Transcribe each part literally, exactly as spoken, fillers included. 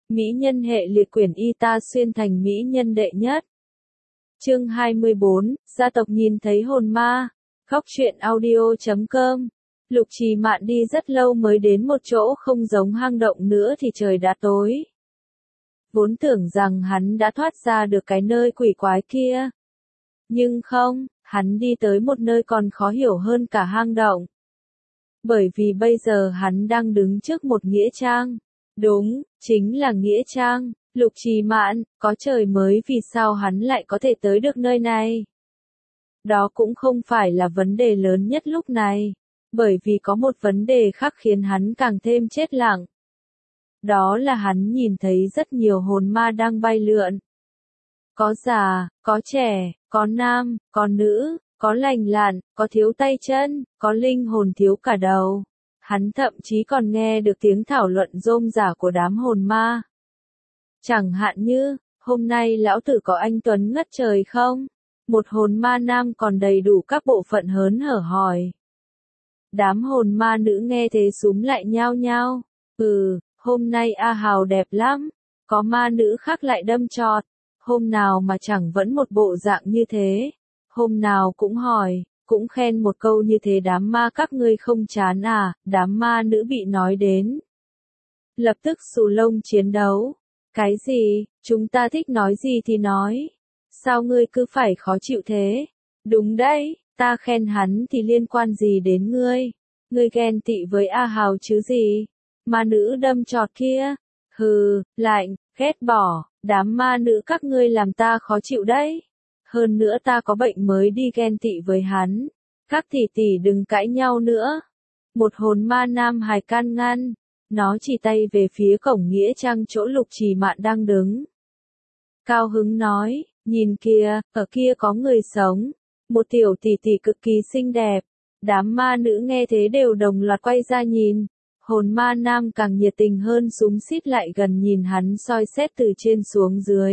Mỹ nhân hệ liệt quyển y ta xuyên thành mỹ nhân đệ nhất. Chương hai mươi bốn, gia tộc nhìn thấy hồn ma. Khóc truyện audio chấm com. Lục Trì Mạn đi rất lâu mới đến một chỗ không giống hang động nữa thì trời đã tối. Vốn tưởng rằng hắn đã thoát ra được cái nơi quỷ quái kia. Nhưng không, hắn đi tới một nơi còn khó hiểu hơn cả hang động. Bởi vì bây giờ hắn đang đứng trước một nghĩa trang. Đúng, chính là nghĩa trang. Lục Trì Mạn, có trời mới vì sao hắn lại có thể tới được nơi này? Đó cũng không phải là vấn đề lớn nhất lúc này. Bởi vì có một vấn đề khác khiến hắn càng thêm chết lặng. Đó là hắn nhìn thấy rất nhiều hồn ma đang bay lượn. Có già, có trẻ, có nam, có nữ, có lành lặn, có thiếu tay chân, có linh hồn thiếu cả đầu. Hắn thậm chí còn nghe được tiếng thảo luận rôm rả của đám hồn ma. Chẳng hạn như, hôm nay lão tử có anh Tuấn ngất trời không? Một hồn ma nam còn đầy đủ các bộ phận hớn hở hỏi. Đám hồn ma nữ nghe thế súm lại nhao nhao. Ừ, hôm nay A Hào đẹp lắm. Có ma nữ khác lại đâm chọt. Hôm nào mà chẳng vẫn một bộ dạng như thế. Hôm nào cũng hỏi, cũng khen một câu như thế. Đám ma các ngươi không chán à? Đám ma nữ bị nói đến. Lập tức xù lông chiến đấu. Cái gì, chúng ta thích nói gì thì nói. Sao ngươi cứ phải khó chịu thế? Đúng đấy, ta khen hắn thì liên quan gì đến ngươi? Ngươi ghen tị với A Hào chứ gì? Ma nữ đâm chọt kia. Hừ, lạnh, ghét bỏ, đám ma nữ các ngươi làm ta khó chịu đấy. Hơn nữa ta có bệnh mới đi ghen tị với hắn. Các tỷ tỷ đừng cãi nhau nữa. Một hồn ma nam hài can ngăn. Nó chỉ tay về phía cổng nghĩa trang chỗ Lục Trì Mạn đang đứng. Cao hứng nói, nhìn kìa, ở kia có người sống. Một tiểu tỷ tỷ cực kỳ xinh đẹp. Đám ma nữ nghe thế đều đồng loạt quay ra nhìn. Hồn ma nam càng nhiệt tình hơn xúm xít lại gần nhìn hắn soi xét từ trên xuống dưới.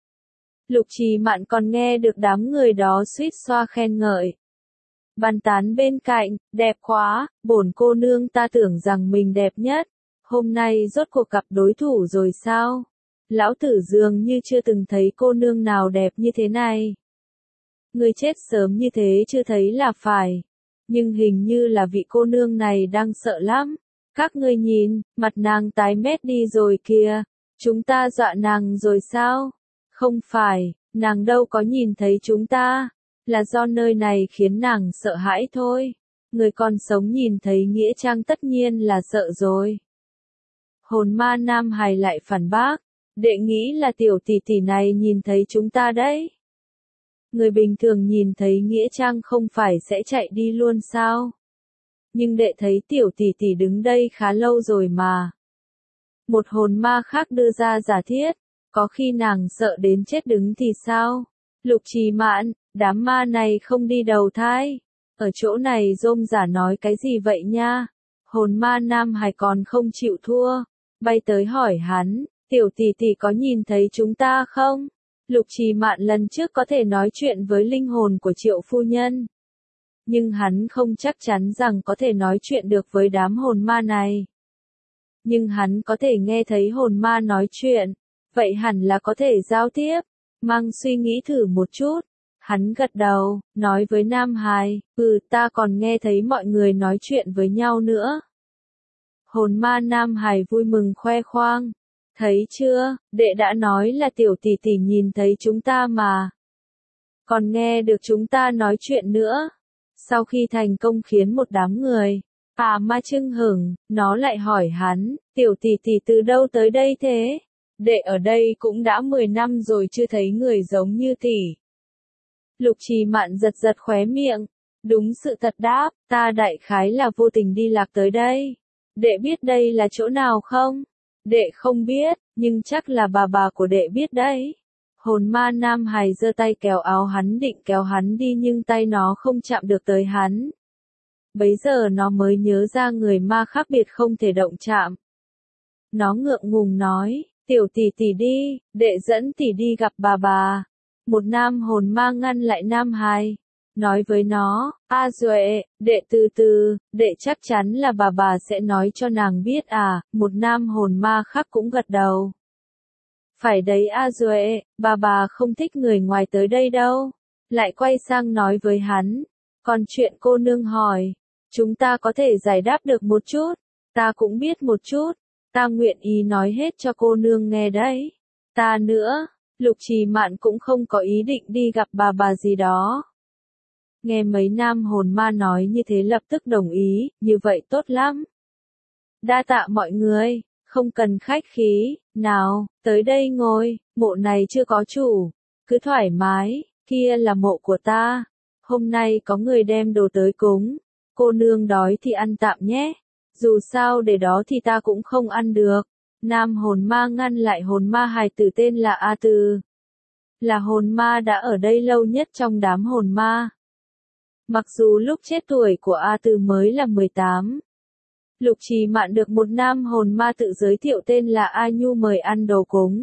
Lục Trì Mạn còn nghe được đám người đó suýt xoa khen ngợi. Bàn tán bên cạnh, đẹp quá, bổn cô nương ta tưởng rằng mình đẹp nhất. Hôm nay rốt cuộc gặp đối thủ rồi sao? Lão tử dường như chưa từng thấy cô nương nào đẹp như thế này. Người chết sớm như thế chưa thấy là phải. Nhưng hình như là vị cô nương này đang sợ lắm. Các ngươi nhìn, mặt nàng tái mét đi rồi kìa. Chúng ta dọa nàng rồi sao? Không phải, nàng đâu có nhìn thấy chúng ta. Là do nơi này khiến nàng sợ hãi thôi. Người còn sống nhìn thấy nghĩa trang tất nhiên là sợ rồi. Hồn ma nam hài lại phản bác. Đệ nghĩ là tiểu tỷ tỷ này nhìn thấy chúng ta đấy. Người bình thường nhìn thấy nghĩa trang không phải sẽ chạy đi luôn sao? Nhưng đệ thấy tiểu tỷ tỷ đứng đây khá lâu rồi mà. Một hồn ma khác đưa ra giả thiết. Có khi nàng sợ đến chết đứng thì sao? Lục Trì Mạn, đám ma này không đi đầu thai. Ở chỗ này rôm rả nói cái gì vậy nha? Hồn ma nam hài còn không chịu thua. Bay tới hỏi hắn, tiểu tỷ tỷ có nhìn thấy chúng ta không? Lục Trì Mạn lần trước có thể nói chuyện với linh hồn của Triệu phu nhân. Nhưng hắn không chắc chắn rằng có thể nói chuyện được với đám hồn ma này. Nhưng hắn có thể nghe thấy hồn ma nói chuyện. Vậy hẳn là có thể giao tiếp. Mang suy nghĩ thử một chút. Hắn gật đầu, nói với Nam Hài, ừ ta còn nghe thấy mọi người nói chuyện với nhau nữa. Hồn ma Nam Hài vui mừng khoe khoang. Thấy chưa, đệ đã nói là tiểu tỷ tỷ nhìn thấy chúng ta mà. Còn nghe được chúng ta nói chuyện nữa. Sau khi thành công khiến một đám người, à ma chưng hửng, nó lại hỏi hắn, tiểu tỷ tỷ từ đâu tới đây thế? Đệ ở đây cũng đã mười năm rồi chưa thấy người giống như tỷ. Lục Trì Mạn giật giật khóe miệng. Đúng sự thật đáp, ta đại khái là vô tình đi lạc tới đây. Đệ biết đây là chỗ nào không? Đệ không biết, nhưng chắc là bà bà của đệ biết đấy. Hồn ma nam hài giơ tay kéo áo hắn định kéo hắn đi nhưng tay nó không chạm được tới hắn. Bấy giờ nó mới nhớ ra người ma khác biệt không thể động chạm. Nó ngượng ngùng nói, tiểu tỷ tỷ đi, đệ dẫn tỷ đi gặp bà bà. Một nam hồn ma ngăn lại nam hài. Nói với nó, A Duệ, đệ từ từ, đệ chắc chắn là bà bà sẽ nói cho nàng biết à, một nam hồn ma khác cũng gật đầu. Phải đấy A Duệ, bà bà không thích người ngoài tới đây đâu. Lại quay sang nói với hắn. Còn chuyện cô nương hỏi, chúng ta có thể giải đáp được một chút. Ta cũng biết một chút. Ta nguyện ý nói hết cho cô nương nghe đấy. Ta nữa, Lục Trì Mạn cũng không có ý định đi gặp bà bà gì đó. Nghe mấy nam hồn ma nói như thế lập tức đồng ý, như vậy tốt lắm. Đa tạ mọi người, không cần khách khí, nào, tới đây ngồi, mộ này chưa có chủ, cứ thoải mái, kia là mộ của ta. Hôm nay có người đem đồ tới cúng, cô nương đói thì ăn tạm nhé, dù sao để đó thì ta cũng không ăn được. Nam hồn ma ngăn lại hồn ma hài tử tên là A Từ. Là hồn ma đã ở đây lâu nhất trong đám hồn ma. Mặc dù lúc chết tuổi của A Từ mới là mười tám. Lục Trì Mạn được một nam hồn ma tự giới thiệu tên là A Nhu mời ăn đồ cúng.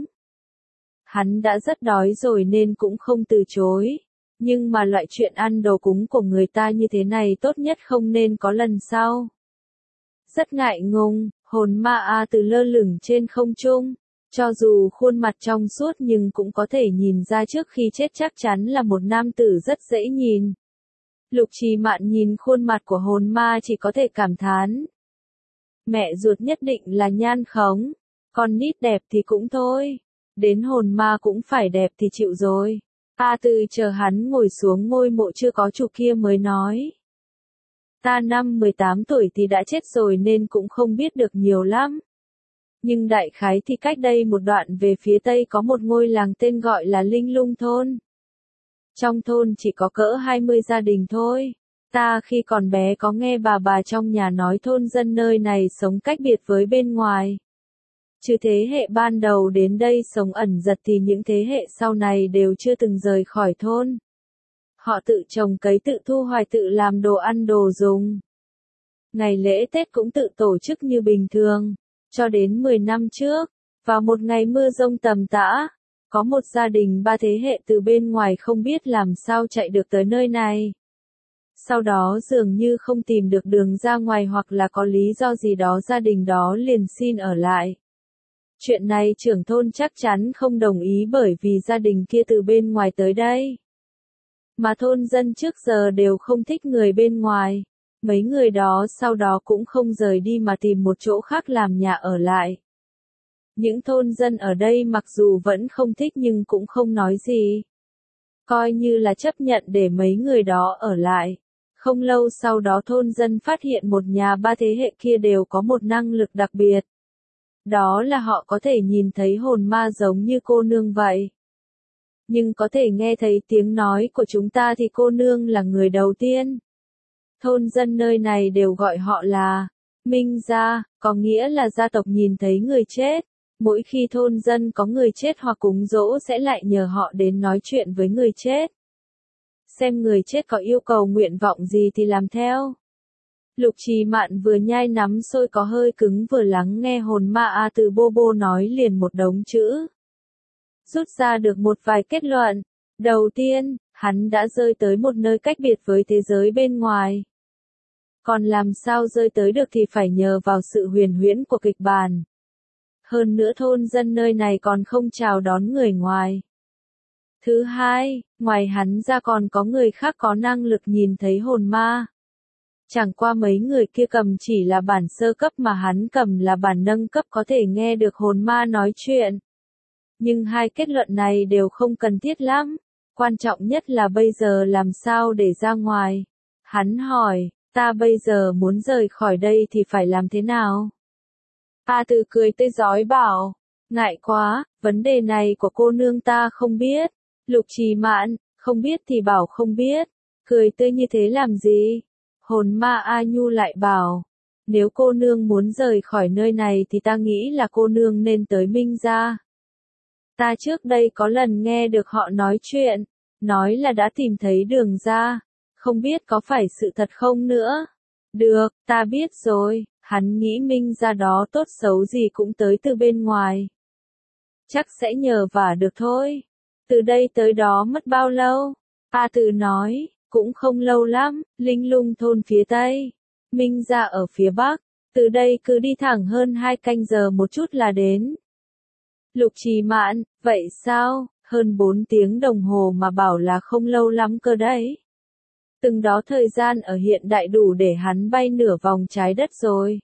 Hắn đã rất đói rồi nên cũng không từ chối. Nhưng mà loại chuyện ăn đồ cúng của người ta như thế này tốt nhất không nên có lần sau. Rất ngại ngùng, hồn ma A Từ lơ lửng trên không trung. Cho dù khuôn mặt trong suốt nhưng cũng có thể nhìn ra trước khi chết chắc chắn là một nam tử rất dễ nhìn. Lục Trì Mạn nhìn khuôn mặt của hồn ma chỉ có thể cảm thán. Mẹ ruột nhất định là nhan khống, con nít đẹp thì cũng thôi, đến hồn ma cũng phải đẹp thì chịu rồi. A Từ chờ hắn ngồi xuống ngôi mộ chưa có chủ kia mới nói. Ta năm mười tám tuổi thì đã chết rồi nên cũng không biết được nhiều lắm. Nhưng đại khái thì cách đây một đoạn về phía tây có một ngôi làng tên gọi là Linh Lung Thôn. Trong thôn chỉ có cỡ hai mươi gia đình thôi. Ta khi còn bé có nghe bà bà trong nhà nói thôn dân nơi này sống cách biệt với bên ngoài. Trừ thế hệ ban đầu đến đây sống ẩn giật thì những thế hệ sau này đều chưa từng rời khỏi thôn. Họ tự trồng cấy tự thu hoạch tự làm đồ ăn đồ dùng. Ngày lễ Tết cũng tự tổ chức như bình thường. Cho đến mười năm trước, vào một ngày mưa rông tầm tã, có một gia đình ba thế hệ từ bên ngoài không biết làm sao chạy được tới nơi này. Sau đó dường như không tìm được đường ra ngoài hoặc là có lý do gì đó gia đình đó liền xin ở lại. Chuyện này trưởng thôn chắc chắn không đồng ý bởi vì gia đình kia từ bên ngoài tới đây. Mà thôn dân trước giờ đều không thích người bên ngoài. Mấy người đó sau đó cũng không rời đi mà tìm một chỗ khác làm nhà ở lại. Những thôn dân ở đây mặc dù vẫn không thích nhưng cũng không nói gì. Coi như là chấp nhận để mấy người đó ở lại. Không lâu sau đó thôn dân phát hiện một nhà ba thế hệ kia đều có một năng lực đặc biệt. Đó là họ có thể nhìn thấy hồn ma giống như cô nương vậy. Nhưng có thể nghe thấy tiếng nói của chúng ta thì cô nương là người đầu tiên. Thôn dân nơi này đều gọi họ là Minh gia, có nghĩa là gia tộc nhìn thấy người chết. Mỗi khi thôn dân có người chết hoặc cúng dỗ sẽ lại nhờ họ đến nói chuyện với người chết. Xem người chết có yêu cầu nguyện vọng gì thì làm theo. Lục Trì Mạn vừa nhai nắm xôi có hơi cứng vừa lắng nghe hồn ma A Từ bô bô nói liền một đống chữ. Rút ra được một vài kết luận. Đầu tiên, hắn đã rơi tới một nơi cách biệt với thế giới bên ngoài. Còn làm sao rơi tới được thì phải nhờ vào sự huyền huyễn của kịch bản. Hơn nữa thôn dân nơi này còn không chào đón người ngoài. Thứ hai, ngoài hắn ra còn có người khác có năng lực nhìn thấy hồn ma. Chẳng qua mấy người kia cầm chỉ là bản sơ cấp mà hắn cầm là bản nâng cấp có thể nghe được hồn ma nói chuyện. Nhưng hai kết luận này đều không cần thiết lắm. Quan trọng nhất là bây giờ làm sao để ra ngoài. Hắn hỏi, ta bây giờ muốn rời khỏi đây thì phải làm thế nào? A Từ cười tươi rói bảo, ngại quá, vấn đề này của cô nương ta không biết. Lục Trì Mạn, không biết thì bảo không biết, cười tươi như thế làm gì? Hồn ma A Nhu lại bảo, nếu cô nương muốn rời khỏi nơi này thì ta nghĩ là cô nương nên tới Minh gia. Ta trước đây có lần nghe được họ nói chuyện, nói là đã tìm thấy đường ra, không biết có phải sự thật không nữa. Được, ta biết rồi, hắn nghĩ Minh gia đó tốt xấu gì cũng tới từ bên ngoài. Chắc sẽ nhờ vả được thôi. Từ đây tới đó mất bao lâu? A Từ nói, cũng không lâu lắm, Linh Lung thôn phía tây, Minh gia ở phía bắc, từ đây cứ đi thẳng hơn hai canh giờ một chút là đến. Lục Trì Mạn, vậy sao, hơn bốn tiếng đồng hồ mà bảo là không lâu lắm cơ đấy. Từng đó thời gian ở hiện đại đủ để hắn bay nửa vòng trái đất rồi.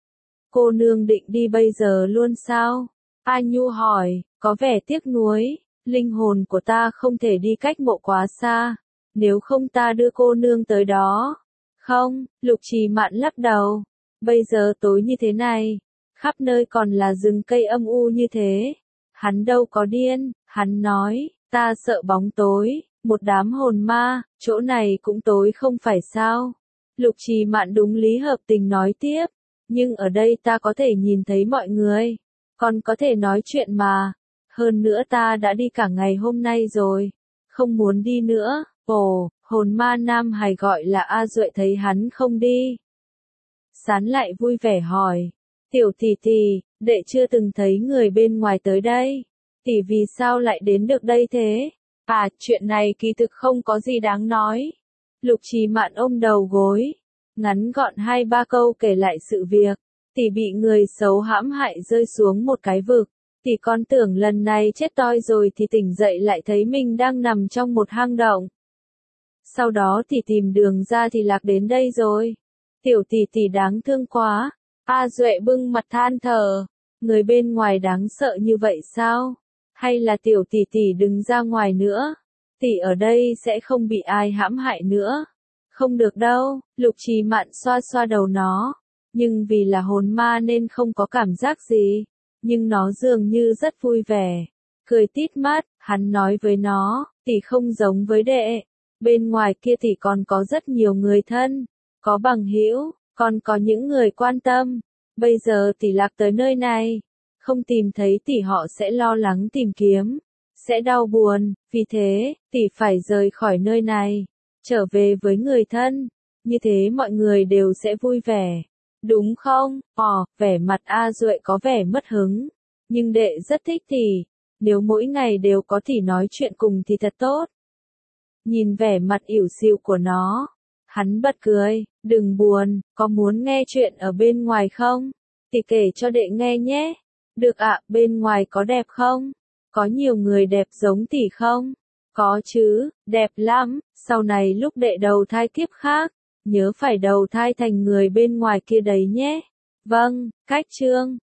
Cô nương định đi bây giờ luôn sao? A Nhu hỏi, có vẻ tiếc nuối, linh hồn của ta không thể đi cách mộ quá xa, nếu không ta đưa cô nương tới đó. Không, Lục Trì Mạn lắc đầu, bây giờ tối như thế này, khắp nơi còn là rừng cây âm u như thế. Hắn đâu có điên, hắn nói, ta sợ bóng tối, một đám hồn ma, chỗ này cũng tối không phải sao. Lục Trì Mạn đúng lý hợp tình nói tiếp, nhưng ở đây ta có thể nhìn thấy mọi người, còn có thể nói chuyện mà. Hơn nữa ta đã đi cả ngày hôm nay rồi, không muốn đi nữa. Ồ, hồn ma Nam Hải gọi là A Duệ thấy hắn không đi. Sán lại vui vẻ hỏi, tiểu tỷ tỷ, đệ chưa từng thấy người bên ngoài tới đây, tỷ vì sao lại đến được đây thế? À, chuyện này kỳ thực không có gì đáng nói. Lục Trì Mạn ôm đầu gối, ngắn gọn hai ba câu kể lại sự việc, tỷ bị người xấu hãm hại rơi xuống một cái vực, tỷ con tưởng lần này chết toi rồi thì tỉnh dậy lại thấy mình đang nằm trong một hang động. Sau đó tỷ tìm đường ra thì lạc đến đây rồi. Tiểu tỷ tỷ đáng thương quá. A Duệ bưng mặt than thở, người bên ngoài đáng sợ như vậy sao? Hay là tiểu tỷ tỷ đừng ra ngoài nữa, tỷ ở đây sẽ không bị ai hãm hại nữa. Không được đâu, Lục Trì Mạn xoa xoa đầu nó, nhưng vì là hồn ma nên không có cảm giác gì, nhưng nó dường như rất vui vẻ, cười tít mắt. Hắn nói với nó, tỷ không giống với đệ, bên ngoài kia tỷ còn có rất nhiều người thân, có bằng hữu, còn có những người quan tâm. Bây giờ tỷ lạc tới nơi này, không tìm thấy tỷ họ sẽ lo lắng tìm kiếm, sẽ đau buồn, vì thế, tỷ phải rời khỏi nơi này, trở về với người thân, như thế mọi người đều sẽ vui vẻ, đúng không? Ồ, vẻ mặt A Duệ có vẻ mất hứng, nhưng đệ rất thích tỷ, nếu mỗi ngày đều có tỷ nói chuyện cùng thì thật tốt. Nhìn vẻ mặt ỉu xìu của nó, hắn bật cười, đừng buồn, có muốn nghe chuyện ở bên ngoài không? Tỷ kể cho đệ nghe nhé. Được ạ, bên ngoài có đẹp không? Có nhiều người đẹp giống tỷ không? Có chứ, đẹp lắm, sau này lúc đệ đầu thai kiếp khác, nhớ phải đầu thai thành người bên ngoài kia đấy nhé. Vâng, cách chương.